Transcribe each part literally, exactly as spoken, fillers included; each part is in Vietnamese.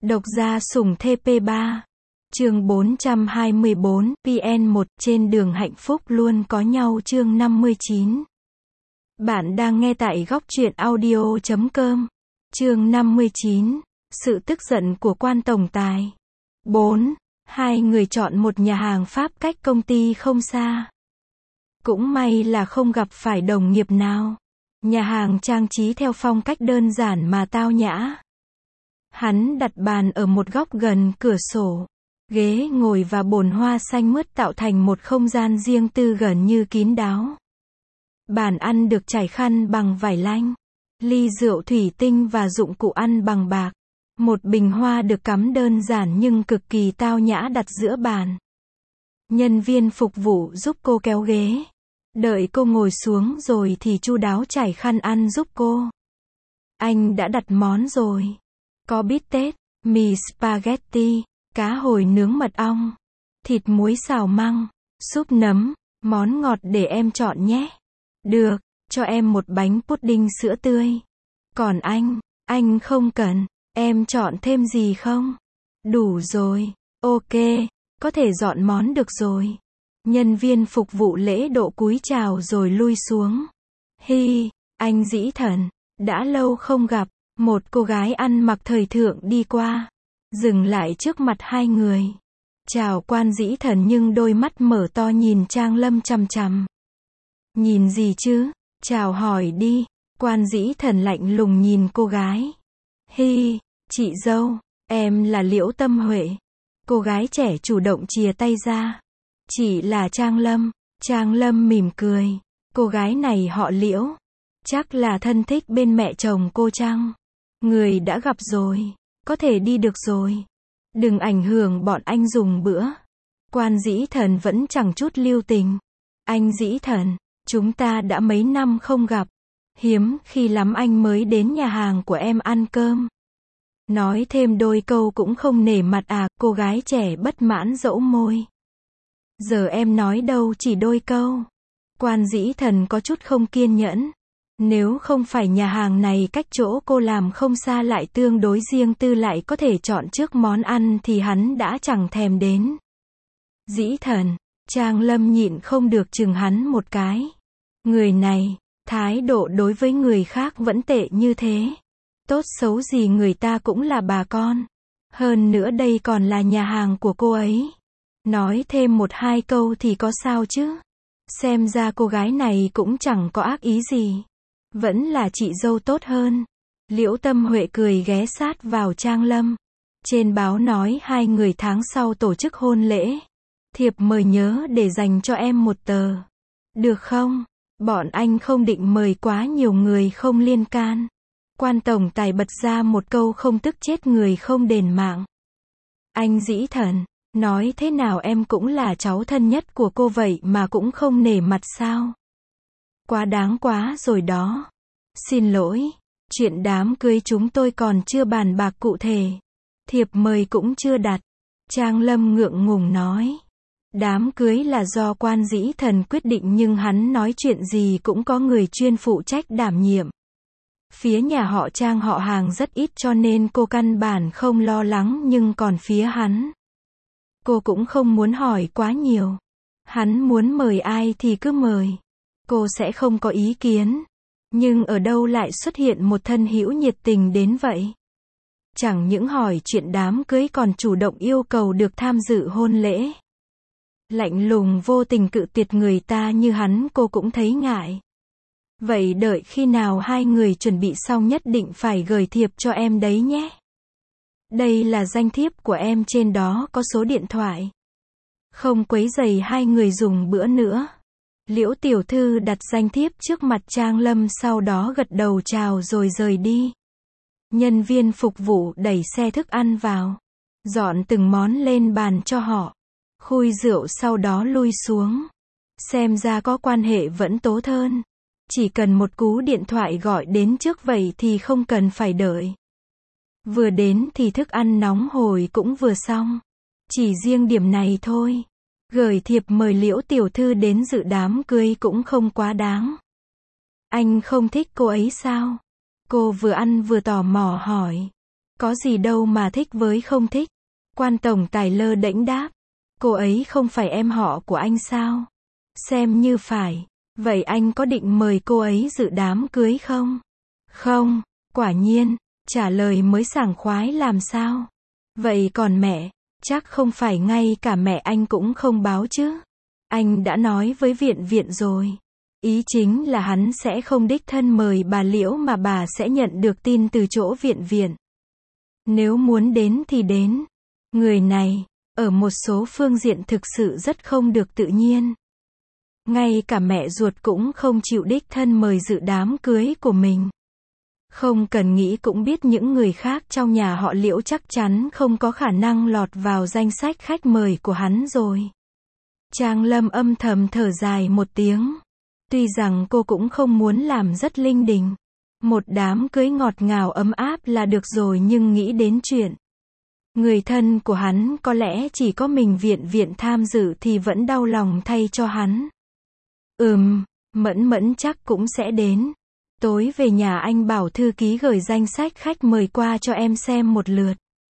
Độc gia sủng thê pê ba. Chương bốn trăm hai mươi bốn, pê en một, trên đường hạnh phúc luôn có nhau chương năm mươi chín. Bạn đang nghe tại góc truyện audio chấm com. Chương năm mươi chín, sự tức giận của quan tổng tài. bốn. Hai người chọn một nhà hàng Pháp cách công ty không xa. Cũng may là không gặp phải đồng nghiệp nào. Nhà hàng trang trí theo phong cách đơn giản mà tao nhã. Hắn đặt bàn ở một góc gần cửa sổ. Ghế ngồi và bồn hoa xanh mướt tạo thành một không gian riêng tư gần như kín đáo. Bàn ăn được trải khăn bằng vải lanh. Ly rượu thủy tinh và dụng cụ ăn bằng bạc. Một bình hoa được cắm đơn giản nhưng cực kỳ tao nhã đặt giữa bàn. Nhân viên phục vụ giúp cô kéo ghế. Đợi cô ngồi xuống rồi thì chu đáo trải khăn ăn giúp cô. Anh đã đặt món rồi. Có bít tết, mì spaghetti, cá hồi nướng mật ong, thịt muối xào măng, súp nấm, món ngọt để em chọn nhé. Được, cho em một bánh pudding sữa tươi. Còn anh, anh không cần, em chọn thêm gì không? Đủ rồi, ok, có thể dọn món được rồi. Nhân viên phục vụ lễ độ cúi chào rồi lui xuống. Hi, anh Dĩ Thần, đã lâu không gặp. Một cô gái ăn mặc thời thượng đi qua, dừng lại trước mặt hai người. Chào quan Dĩ Thần nhưng đôi mắt mở to nhìn Trang Lâm chằm chằm. Nhìn gì chứ? Chào hỏi đi. Quan Dĩ Thần lạnh lùng nhìn cô gái. Hi, chị dâu, em là Liễu Tâm Huệ. Cô gái trẻ chủ động chìa tay ra. Chị là Trang Lâm. Trang Lâm mỉm cười. Cô gái này họ Liễu. Chắc là thân thích bên mẹ chồng cô chăng? Người đã gặp rồi, có thể đi được rồi. Đừng ảnh hưởng bọn anh dùng bữa. Quan Dĩ Thần vẫn chẳng chút lưu tình. Anh Dĩ Thần, chúng ta đã mấy năm không gặp. Hiếm khi lắm anh mới đến nhà hàng của em ăn cơm. Nói thêm đôi câu cũng không nể mặt à, cô gái trẻ bất mãn dẫu môi. Giờ em nói đâu chỉ đôi câu. Quan Dĩ Thần có chút không kiên nhẫn. Nếu không phải nhà hàng này cách chỗ cô làm không xa lại tương đối riêng tư lại có thể chọn trước món ăn thì hắn đã chẳng thèm đến. Dĩ Thần, Trang Lâm nhịn không được chừng hắn một cái. Người này, thái độ đối với người khác vẫn tệ như thế. Tốt xấu gì người ta cũng là bà con. Hơn nữa đây còn là nhà hàng của cô ấy. Nói thêm một hai câu thì có sao chứ. Xem ra cô gái này cũng chẳng có ác ý gì. Vẫn là chị dâu tốt hơn. Liễu Tâm Huệ cười ghé sát vào Trang Lâm. Trên báo nói hai người tháng sau tổ chức hôn lễ. Thiệp mời nhớ để dành cho em một tờ. Được không? Bọn anh không định mời quá nhiều người không liên can. Quan tổng tài bật ra một câu không tức chết người không đền mạng. Anh Dĩ Thần, nói thế nào em cũng là cháu thân nhất của cô vậy mà cũng không nể mặt sao? Quá đáng quá rồi đó. Xin lỗi, chuyện đám cưới chúng tôi còn chưa bàn bạc cụ thể. Thiệp mời cũng chưa đặt. Trang Lâm ngượng ngùng nói. Đám cưới là do Quan Dĩ Thần quyết định nhưng hắn nói chuyện gì cũng có người chuyên phụ trách đảm nhiệm. Phía nhà họ Trang họ hàng rất ít cho nên cô căn bản không lo lắng nhưng còn phía hắn. Cô cũng không muốn hỏi quá nhiều. Hắn muốn mời ai thì cứ mời. Cô sẽ không có ý kiến. Nhưng ở đâu lại xuất hiện một thân hữu nhiệt tình đến vậy? Chẳng những hỏi chuyện đám cưới còn chủ động yêu cầu được tham dự hôn lễ. Lạnh lùng vô tình cự tuyệt người ta như hắn cô cũng thấy ngại. Vậy đợi khi nào hai người chuẩn bị xong nhất định phải gửi thiệp cho em đấy nhé. Đây là danh thiếp của em trên đó có số điện thoại. Không quấy rầy hai người dùng bữa nữa. Liễu tiểu thư đặt danh thiếp trước mặt Trang Lâm sau đó gật đầu chào rồi rời đi. Nhân viên phục vụ đẩy xe thức ăn vào. Dọn từng món lên bàn cho họ. Khui rượu sau đó lui xuống. Xem ra có quan hệ vẫn tốt hơn. Chỉ cần một cú điện thoại gọi đến trước vậy thì không cần phải đợi. Vừa đến thì thức ăn nóng hổi cũng vừa xong. Chỉ riêng điểm này thôi. Gửi thiệp mời Liễu tiểu thư đến dự đám cưới cũng không quá đáng. Anh không thích cô ấy sao? Cô vừa ăn vừa tò mò hỏi. Có gì đâu mà thích với không thích. Quan tổng tài lơ đễnh đáp. Cô ấy không phải em họ của anh sao? Xem như phải. Vậy anh có định mời cô ấy dự đám cưới không? Không, quả nhiên. Trả lời mới sảng khoái làm sao? Vậy còn mẹ, chắc không phải ngay cả mẹ anh cũng không báo chứ? Anh đã nói với viện viện rồi. Ý chính là hắn sẽ không đích thân mời bà Liễu mà bà sẽ nhận được tin từ chỗ viện viện. Nếu muốn đến thì đến. Người này, ở một số phương diện thực sự rất không được tự nhiên. Ngay cả mẹ ruột cũng không chịu đích thân mời dự đám cưới của mình. Không cần nghĩ cũng biết những người khác trong nhà họ Liễu chắc chắn không có khả năng lọt vào danh sách khách mời của hắn rồi. Trang Lâm âm thầm thở dài một tiếng. Tuy rằng cô cũng không muốn làm rất linh đình. Một đám cưới ngọt ngào ấm áp là được rồi, nhưng nghĩ đến chuyện người thân của hắn có lẽ chỉ có mình viện viện tham dự thì vẫn đau lòng thay cho hắn. Ừm, Mẫn Mẫn chắc cũng sẽ đến. Tối về nhà anh bảo thư ký gửi danh sách khách mời qua cho em xem một lượt.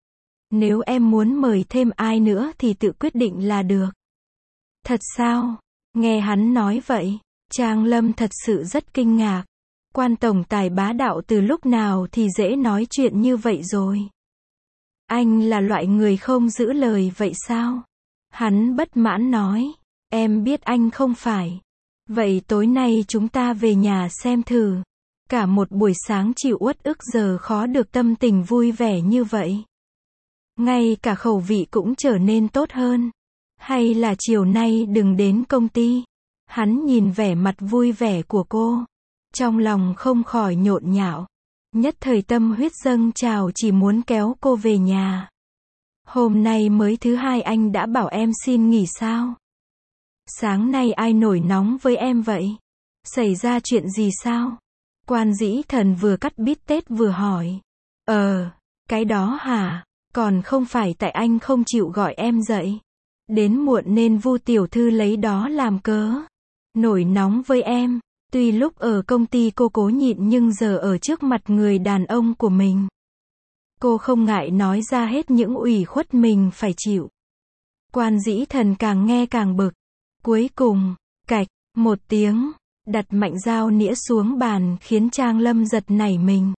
Nếu em muốn mời thêm ai nữa thì tự quyết định là được. Thật sao? Nghe hắn nói vậy, Trang Lâm thật sự rất kinh ngạc. Quan tổng tài bá đạo từ lúc nào thì dễ nói chuyện như vậy rồi. Anh là loại người không giữ lời vậy sao? Hắn bất mãn nói. Em biết anh không phải. Vậy tối nay chúng ta về nhà xem thử. Cả một buổi sáng chịu uất ức giờ khó được tâm tình vui vẻ như vậy. Ngay cả khẩu vị cũng trở nên tốt hơn. Hay là chiều nay đừng đến công ty. Hắn nhìn vẻ mặt vui vẻ của cô. Trong lòng không khỏi nhộn nhạo. Nhất thời tâm huyết dâng trào chỉ muốn kéo cô về nhà. Hôm nay mới thứ hai anh đã bảo em xin nghỉ sao? Sáng nay ai nổi nóng với em vậy? Xảy ra chuyện gì sao? Quan Dĩ Thần vừa cắt bít tết vừa hỏi. Ờ, cái đó hả? Còn không phải tại anh không chịu gọi em dậy. Đến muộn nên Vu tiểu thư lấy đó làm cớ. Nổi nóng với em. Tuy lúc ở công ty cô cố nhịn nhưng giờ ở trước mặt người đàn ông của mình. Cô không ngại nói ra hết những ủy khuất mình phải chịu. Quan Dĩ Thần càng nghe càng bực. Cuối cùng, cạch, một tiếng, đặt mạnh dao nĩa xuống bàn khiến Trang Lâm giật nảy mình.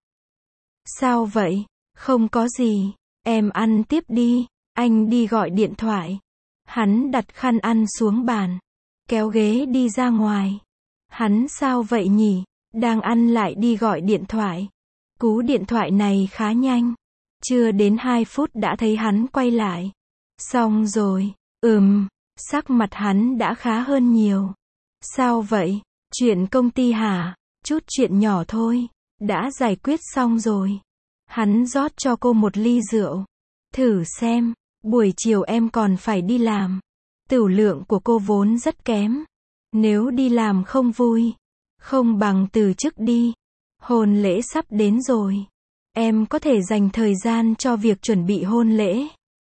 Sao vậy? Không có gì. Em ăn tiếp đi. Anh đi gọi điện thoại. Hắn đặt khăn ăn xuống bàn. Kéo ghế đi ra ngoài. Hắn sao vậy nhỉ? Đang ăn lại đi gọi điện thoại. Cú điện thoại này khá nhanh. Chưa đến hai phút đã thấy hắn quay lại. Xong rồi. Ừm, sắc mặt hắn đã khá hơn nhiều. Sao vậy? Chuyện công ty hả? Chút chuyện nhỏ thôi. Đã giải quyết xong rồi. Hắn rót cho cô một ly rượu. Thử xem, buổi chiều em còn phải đi làm. Tửu lượng của cô vốn rất kém. Nếu đi làm không vui, không bằng từ chức đi. Hôn lễ sắp đến rồi. Em có thể dành thời gian cho việc chuẩn bị hôn lễ.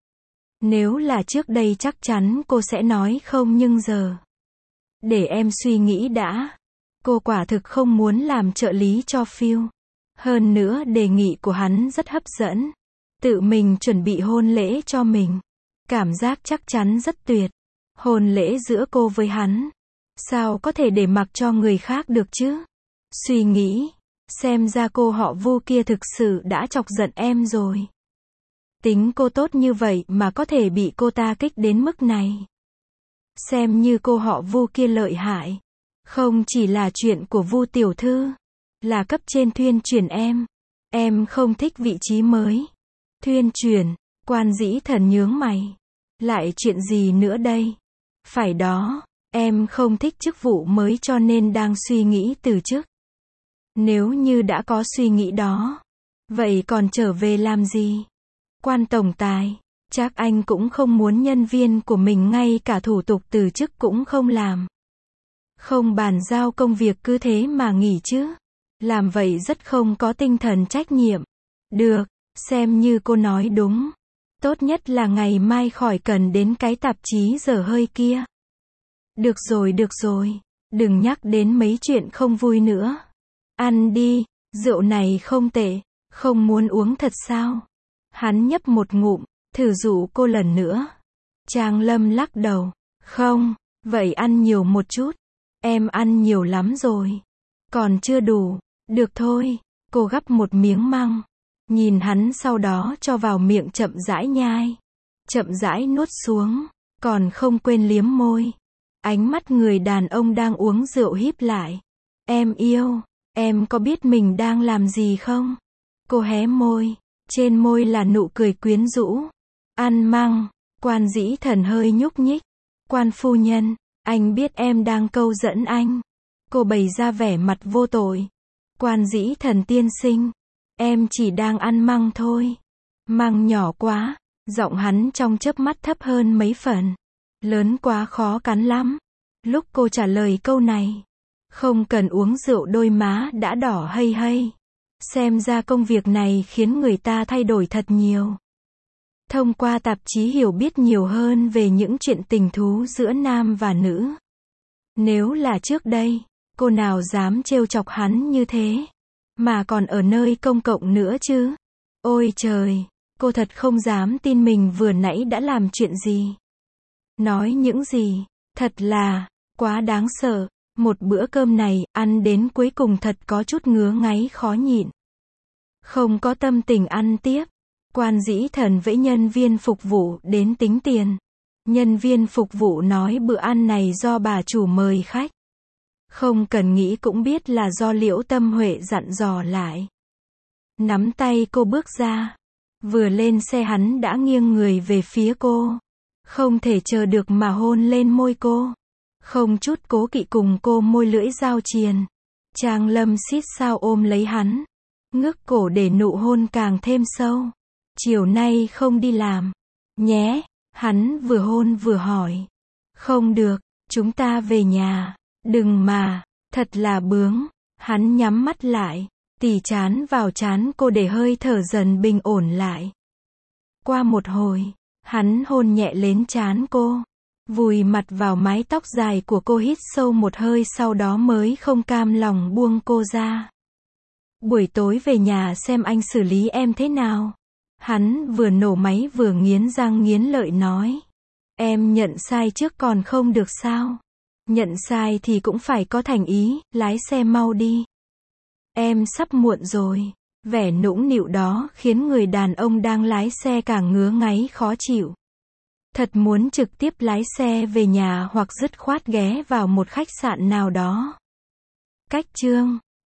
Nếu là trước đây chắc chắn cô sẽ nói không, nhưng giờ. Để em suy nghĩ đã. Cô quả thực không muốn làm trợ lý cho Phil. Hơn nữa đề nghị của hắn rất hấp dẫn. Tự mình chuẩn bị hôn lễ cho mình. Cảm giác chắc chắn rất tuyệt. Hôn lễ giữa cô với hắn. Sao có thể để mặc cho người khác được chứ? Suy nghĩ. Xem ra cô họ Vu kia thực sự đã chọc giận em rồi. Tính cô tốt như vậy mà có thể bị cô ta kích đến mức này. Xem như cô họ Vu kia lợi hại. Không chỉ là chuyện của Vu tiểu thư. Là cấp trên thuyên chuyển em. Em không thích vị trí mới. Thuyên chuyển. Quan Dĩ Thần nhướng mày. Lại chuyện gì nữa đây? Phải đó. Em không thích chức vụ mới cho nên đang suy nghĩ từ chức. Nếu như đã có suy nghĩ đó. Vậy còn trở về làm gì? Quan tổng tài. Chắc anh cũng không muốn nhân viên của mình ngay cả thủ tục từ chức cũng không làm. Không bàn giao công việc cứ thế mà nghỉ chứ. Làm vậy rất không có tinh thần trách nhiệm. Được, xem như cô nói đúng. Tốt nhất là ngày mai khỏi cần đến cái tạp chí dở hơi kia. Được rồi, được rồi. Đừng nhắc đến mấy chuyện không vui nữa. Ăn đi, rượu này không tệ. Không muốn uống thật sao? Hắn nhấp một ngụm, thử dụ cô lần nữa. Trang Lâm lắc đầu. Không, vậy ăn nhiều một chút. Em ăn nhiều lắm rồi. Còn chưa đủ. Được thôi. Cô gắp một miếng măng. Nhìn hắn sau đó cho vào miệng chậm rãi nhai. Chậm rãi nuốt xuống. Còn không quên liếm môi. Ánh mắt người đàn ông đang uống rượu híp lại. Em yêu, em có biết mình đang làm gì không? Cô hé môi. Trên môi là nụ cười quyến rũ. Ăn măng. Quan Dĩ Thần hơi nhúc nhích. Quan phu nhân, anh biết em đang câu dẫn anh. Cô bày ra vẻ mặt vô tội. Quan Dĩ Thần tiên sinh, em chỉ đang ăn măng thôi. Măng nhỏ quá. Giọng hắn trong chớp mắt thấp hơn mấy phần. Lớn quá khó cắn lắm. Lúc cô trả lời câu này, không cần uống rượu đôi má đã đỏ hây hây. Xem ra công việc này khiến người ta thay đổi thật nhiều. Thông qua tạp chí hiểu biết nhiều hơn về những chuyện tình thú giữa nam và nữ. Nếu là trước đây, cô nào dám trêu chọc hắn như thế, mà còn ở nơi công cộng nữa chứ. Ôi trời, cô thật không dám tin mình vừa nãy đã làm chuyện gì. Nói những gì, thật là, quá đáng sợ. Một bữa cơm này, ăn đến cuối cùng thật có chút ngứa ngáy khó nhịn. Không có tâm tình ăn tiếp. Quan Dĩ Thần vẫy nhân viên phục vụ đến tính tiền. Nhân viên phục vụ nói bữa ăn này do bà chủ mời khách. Không cần nghĩ cũng biết là do Liễu Tâm Huệ dặn dò lại. Nắm tay cô bước ra. Vừa lên xe hắn đã nghiêng người về phía cô. Không thể chờ được mà hôn lên môi cô. Không chút cố kỵ cùng cô môi lưỡi giao triền. Trang Lâm xít sao ôm lấy hắn. Ngước cổ để nụ hôn càng thêm sâu. Chiều nay không đi làm nhé. Hắn vừa hôn vừa hỏi. Không được, chúng ta về nhà. Đừng mà, thật là bướng. Hắn nhắm mắt lại, tì trán vào trán cô để hơi thở dần bình ổn lại. Qua một hồi, hắn hôn nhẹ lên trán cô, vùi mặt vào mái tóc dài của cô, hít sâu một hơi sau đó mới không cam lòng buông cô ra. Buổi tối về nhà xem anh xử lý em thế nào. Hắn vừa nổ máy vừa nghiến răng nghiến lợi nói. Em nhận sai trước còn không được sao? Nhận sai thì cũng phải có thành ý, lái xe mau đi. Em sắp muộn rồi. Vẻ nũng nịu đó khiến người đàn ông đang lái xe càng ngứa ngáy khó chịu. Thật muốn trực tiếp lái xe về nhà hoặc dứt khoát ghé vào một khách sạn nào đó. Cách chương